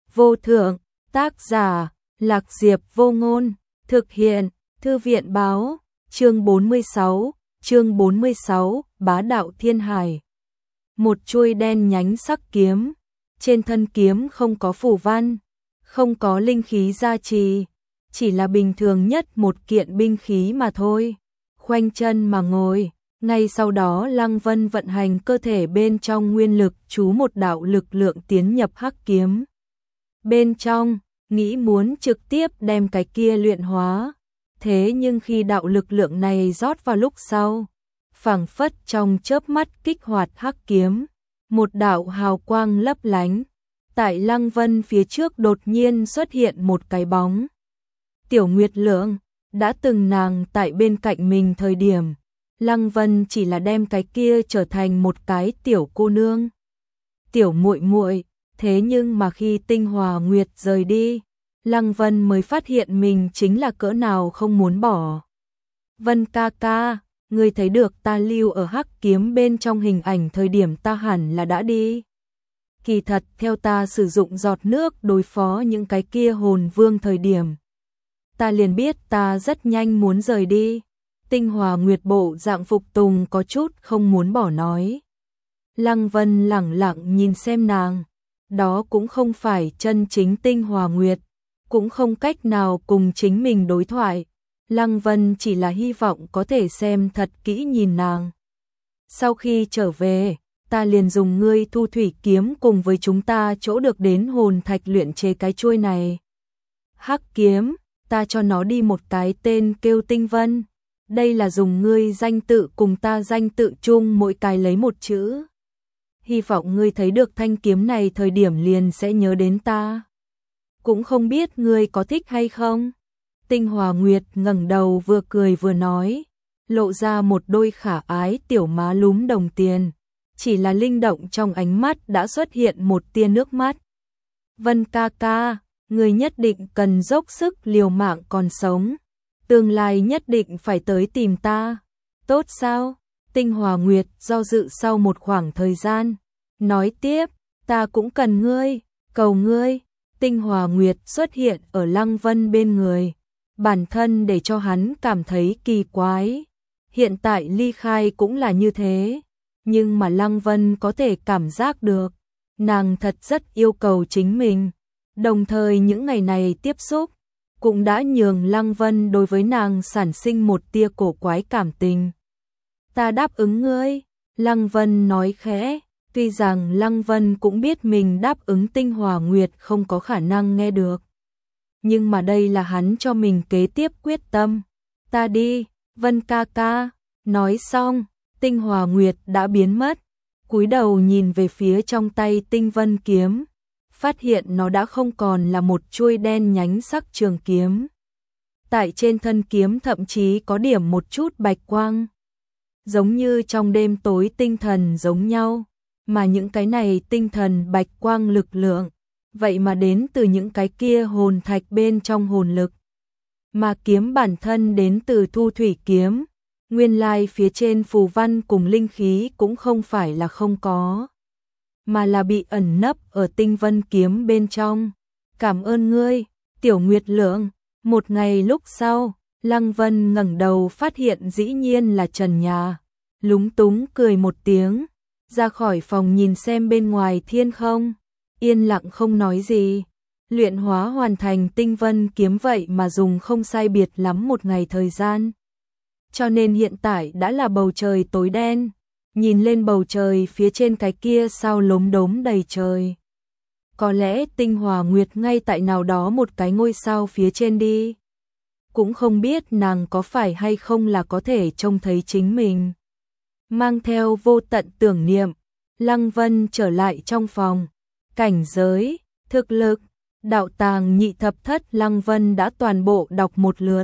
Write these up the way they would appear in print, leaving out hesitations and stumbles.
vô thượng, tác giả, Lạc Diệp Vô Ngôn, thực hiện, Thư viện báo, chương 46, Bá đạo thiên hải. Một chuôi đen nhánh sắc kiếm, trên thân kiếm không có phù văn, không có linh khí gia trì, chỉ là bình thường nhất một kiện binh khí mà thôi. Khoanh chân mà ngồi, ngay sau đó Lăng Vân vận hành cơ thể bên trong nguyên lực chú một đạo lực lượng tiến nhập hắc kiếm. Bên trong, nghĩ muốn trực tiếp đem cái kia luyện hóa. Thế nhưng khi đạo lực lượng này rót vào lúc sau, phảng phất trong chớp mắt kích hoạt hắc kiếm, một đạo hào quang lấp lánh. Tại Lăng Vân phía trước đột nhiên xuất hiện một cái bóng. Tiểu Nguyệt Lượng, đã từng nàng tại bên cạnh mình thời điểm, Lăng Vân chỉ là đem cái kia trở thành một cái tiểu cô nương, tiểu muội muội, thế nhưng mà khi Tinh Hòa Nguyệt rời đi, Lăng Vân mới phát hiện mình chính là cỡ nào không muốn bỏ. Vân ca ca, ngươi thấy được ta lưu ở hắc kiếm bên trong hình ảnh thời điểm ta hẳn là đã đi. Kỳ thật theo ta sử dụng giọt nước đối phó những cái kia hồn vương thời điểm, ta liền biết ta rất nhanh muốn rời đi. Tinh Hòa Nguyệt bộ dạng phục tùng có chút không muốn bỏ nói. Lăng Vân lẳng lặng nhìn xem nàng, đó cũng không phải chân chính Tinh Hòa Nguyệt, cũng không cách nào cùng chính mình đối thoại. Lăng Vân chỉ là hy vọng có thể xem thật kỹ nhìn nàng. Sau khi trở về, ta liền dùng ngươi thu thủy kiếm cùng với chúng ta chỗ được đến hồn thạch luyện chế cái chuôi này. Hắc kiếm, ta cho nó đi một cái tên kêu Tinh Vân. Đây là dùng ngươi danh tự cùng ta danh tự chung mỗi cái lấy một chữ. Hy vọng ngươi thấy được thanh kiếm này thời điểm liền sẽ nhớ đến ta. Cũng không biết ngươi có thích hay không? Tinh Hòa Nguyệt ngẩng đầu vừa cười vừa nói, lộ ra một đôi khả ái tiểu má lúm đồng tiền. Chỉ là linh động trong ánh mắt đã xuất hiện một tia nước mắt. Vân ca ca, ngươi nhất định cần dốc sức liều mạng còn sống. Tương lai nhất định phải tới tìm ta. Tốt sao? Tinh Hòa Nguyệt do dự sau một khoảng thời gian. Nói tiếp, ta cũng cần ngươi, cầu ngươi. Tinh Hòa Nguyệt xuất hiện ở Lăng Vân bên người. Bản thân để cho hắn cảm thấy kỳ quái. Hiện tại ly khai cũng là như thế. Nhưng mà Lăng Vân có thể cảm giác được. Nàng thật rất yêu cầu chính mình. Đồng thời những ngày này tiếp xúc cũng đã nhường Lăng Vân đối với nàng sản sinh một tia cổ quái cảm tình. Ta đáp ứng ngươi, Lăng Vân nói khẽ, tuy rằng Lăng Vân cũng biết mình đáp ứng Tinh Hòa Nguyệt không có khả năng nghe được. Nhưng mà đây là hắn cho mình kế tiếp quyết tâm. Ta đi, Vân ca ca, nói xong, Tinh Hòa Nguyệt đã biến mất, cúi đầu nhìn về phía trong tay Tinh Vân kiếm. Phát hiện nó đã không còn là một chuôi đen nhánh sắc trường kiếm. Tại trên thân kiếm thậm chí có điểm một chút bạch quang. Giống như trong đêm tối tinh thần giống nhau. Mà những cái này tinh thần bạch quang lực lượng. Vậy mà đến từ những cái kia hồn thạch bên trong hồn lực. Mà kiếm bản thân đến từ thu thủy kiếm. Nguyên lai phía trên phù văn cùng linh khí cũng không phải là không có, mà là bị ẩn nấp ở Tinh Vân kiếm bên trong. Cảm ơn ngươi, Tiểu Nguyệt Lượng. Một ngày lúc sau, Lăng Vân ngẩng đầu phát hiện dĩ nhiên là trần nhà. Lúng túng cười một tiếng, ra khỏi phòng nhìn xem bên ngoài thiên không, yên lặng không nói gì. Luyện hóa hoàn thành Tinh Vân kiếm vậy mà dùng không sai biệt lắm một ngày thời gian. Cho nên hiện tại đã là bầu trời tối đen. Nhìn lên bầu trời phía trên cái kia sao lốm đốm đầy trời. Có lẽ Tinh Hòa Nguyệt ngay tại nào đó một cái ngôi sao phía trên đi. Cũng không biết nàng có phải hay không là có thể trông thấy chính mình. Mang theo vô tận tưởng niệm, Lăng Vân trở lại trong phòng. Cảnh giới, thực lực, đạo tàng nhị thập thất Lăng Vân đã toàn bộ đọc một lượt.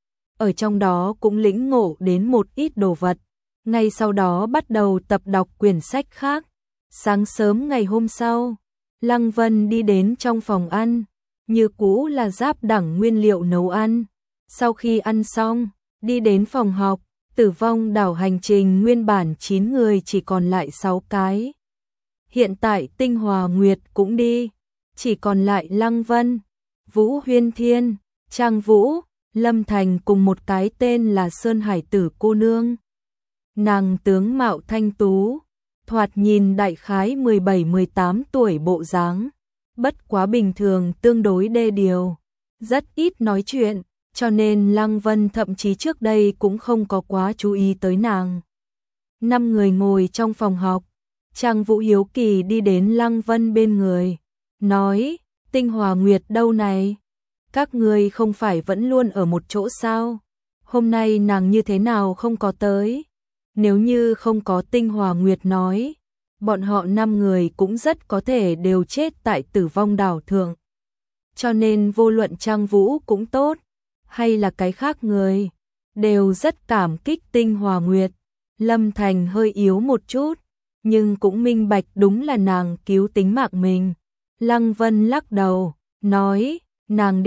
Ở trong đó cũng lĩnh ngộ đến một ít đồ vật. Ngay sau đó bắt đầu tập đọc quyển sách khác. Sáng sớm ngày hôm sau, Lăng Vân đi đến trong phòng ăn, như cũ là giáp đẳng nguyên liệu nấu ăn. Sau khi ăn xong, đi đến phòng học, Tử Vong đảo hành trình nguyên bản 9 người chỉ còn lại 6 cái. Hiện tại Tinh Hòa Nguyệt cũng đi. chỉ còn lại Lăng Vân, Vũ Huyên Thiên, Trang Vũ, Lâm Thành cùng một cái tên là Sơn Hải Tử cô nương. Nàng tướng mạo thanh tú, thoạt nhìn đại khái 17-18 tuổi bộ dáng, bất quá bình thường tương đối đê điều, rất ít nói chuyện, cho nên Lăng Vân thậm chí trước đây cũng không có quá chú ý tới nàng. 5 người ngồi trong phòng học, Trang Vũ hiếu kỳ đi đến Lăng Vân bên người, nói, Tinh Hòa Nguyệt đâu này? Các người không phải vẫn luôn ở một chỗ sao? Hôm nay nàng như thế nào không có tới? Nếu như không có Tinh Hòa Nguyệt nói, bọn họ 5 người cũng rất có thể đều chết tại Tử Vong đảo thượng. Cho nên vô luận Trang Vũ cũng tốt, hay là cái khác người, đều rất cảm kích Tinh Hòa Nguyệt. Lâm Thành hơi yếu một chút, nhưng cũng minh bạch đúng là nàng cứu tính mạng mình. Lăng Vân lắc đầu, nói, nàng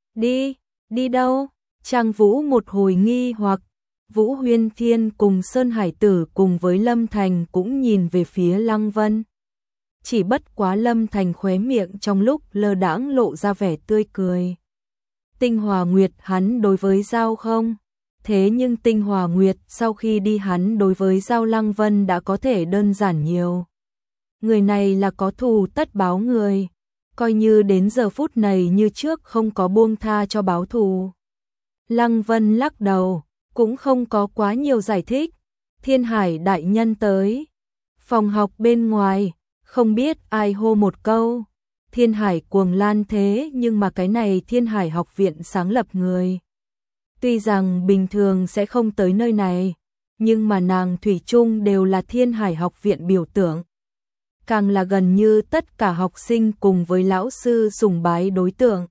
đi đâu? Trang Vũ một hồi nghi hoặc, Vũ Huyên Thiên cùng Sơn Hải Tử cùng với Lâm Thành cũng nhìn về phía Lăng Vân. Chỉ bất quá Lâm Thành khóe miệng trong lúc lơ đãng lộ ra vẻ tươi cười. Tinh Hòa Nguyệt hắn đối với Giao không? Thế nhưng Tinh Hòa Nguyệt sau khi đi hắn đối với Giao Lăng Vân đã có thể đơn giản nhiều. Người này là có thù tất báo người, coi như đến giờ phút này như trước không có buông tha cho báo thù. Lăng Vân lắc đầu, cũng không có quá nhiều giải thích. Thiên Hải đại nhân tới. Phòng học bên ngoài, không biết ai hô một câu. Thiên Hải cuồng lan thế nhưng mà cái này Thiên Hải học viện sáng lập người. Tuy rằng bình thường sẽ không tới nơi này, nhưng mà nàng thủy chung đều là Thiên Hải học viện biểu tượng. Càng là gần như tất cả học sinh cùng với lão sư sùng bái đối tượng.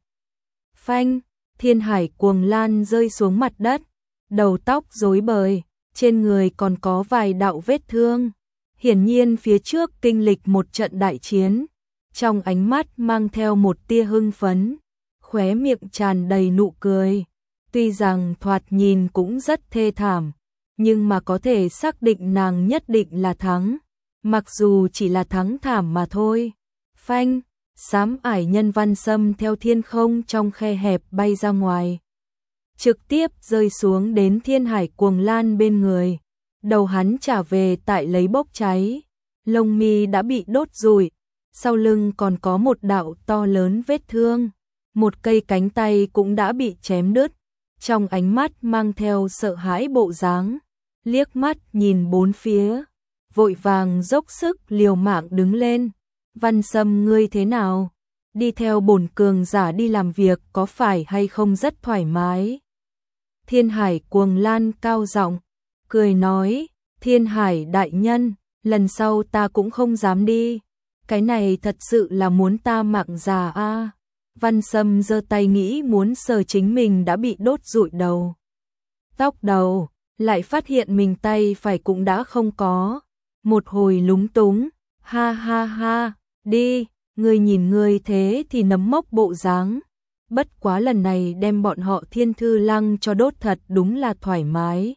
Phanh, Thiên Hải cuồng lan rơi xuống mặt đất, đầu tóc rối bời, trên người còn có vài đạo vết thương. Hiển nhiên phía trước kinh lịch một trận đại chiến, trong ánh mắt mang theo một tia hưng phấn, khóe miệng tràn đầy nụ cười. Tuy rằng thoạt nhìn cũng rất thê thảm, nhưng mà có thể xác định nàng nhất định là thắng, mặc dù chỉ là thắng thảm mà thôi. Phanh, xám ải nhân Văn Sâm theo thiên không trong khe hẹp bay ra ngoài, trực tiếp rơi xuống đến Thiên Hải cuồng lan bên người. Đầu hắn trả về tại lấy bốc cháy, lông mi đã bị đốt rụi, sau lưng còn có một đạo to lớn vết thương, một cây cánh tay cũng đã bị chém đứt. Trong ánh mắt mang theo sợ hãi bộ dáng, liếc mắt nhìn bốn phía, vội vàng dốc sức liều mạng đứng lên. Văn Sâm ngươi thế nào? Đi theo bổn cường giả đi làm việc có phải hay không rất thoải mái? Thiên Hải cuồng lan cao giọng, cười nói, Thiên Hải đại nhân, lần sau ta cũng không dám đi. Cái này thật sự là muốn ta mạng già a. Văn Sâm giơ tay nghĩ muốn sờ chính mình đã bị đốt rụi đầu. Tóc đầu, lại phát hiện mình tay phải cũng đã không có. Một hồi lúng túng, ha ha ha, đi, ngươi nhìn ngươi thế thì nấm mốc bộ dáng. Bất quá lần này đem bọn họ Thiên Thư Lăng cho đốt thật đúng là thoải mái.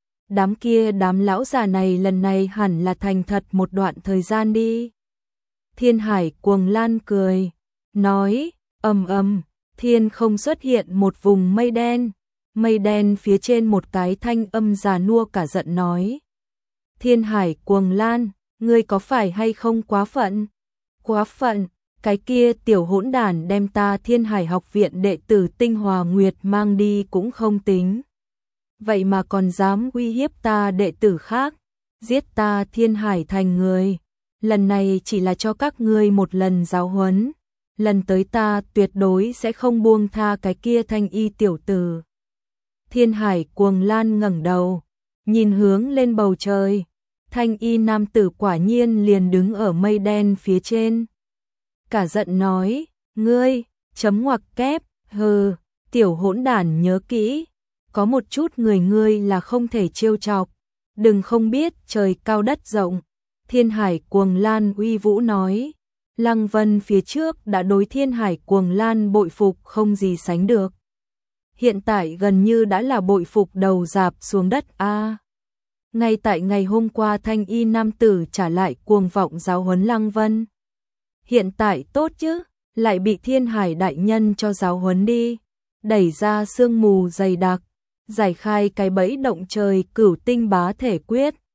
Đám lão già này lần này hẳn là thành thật một đoạn thời gian đi. Thiên Hải cuồng lan cười, nói, thiên không xuất hiện một vùng mây đen phía trên một cái thanh âm già nua cả giận nói. Thiên Hải cuồng lan, ngươi có phải hay không quá phận? Quá phận, cái kia tiểu hỗn đản đem ta Thiên Hải học viện đệ tử Tinh Hòa Nguyệt mang đi cũng không tính. Vậy mà còn dám uy hiếp ta đệ tử khác, giết ta Thiên Hải thành người. Lần này chỉ là cho các ngươi một lần giáo huấn. Lần tới ta tuyệt đối sẽ không buông tha cái kia thanh y tiểu tử. Thiên Hải cuồng lan ngẩng đầu, nhìn hướng lên bầu trời. Thanh y nam tử quả nhiên liền đứng ở mây đen phía trên. Cả giận nói, ngươi, chấm ngoặc kép, hừ, tiểu hỗn đản nhớ kỹ. Có một chút người ngươi là không thể trêu chọc. Đừng không biết trời cao đất rộng. Thiên Hải cuồng lan uy vũ nói. Lăng Vân phía trước đã đối Thiên Hải cuồng lan bội phục không gì sánh được. Hiện tại gần như đã là bội phục đầu rạp xuống đất a. Ngay tại ngày hôm qua thanh y nam tử trả lại cuồng vọng giáo huấn Lăng Vân. Hiện tại tốt chứ, lại bị Thiên Hải đại nhân cho giáo huấn đi, đẩy ra sương mù dày đặc, giải khai cái bẫy động trời Cửu Tinh Bá Thể Quyết.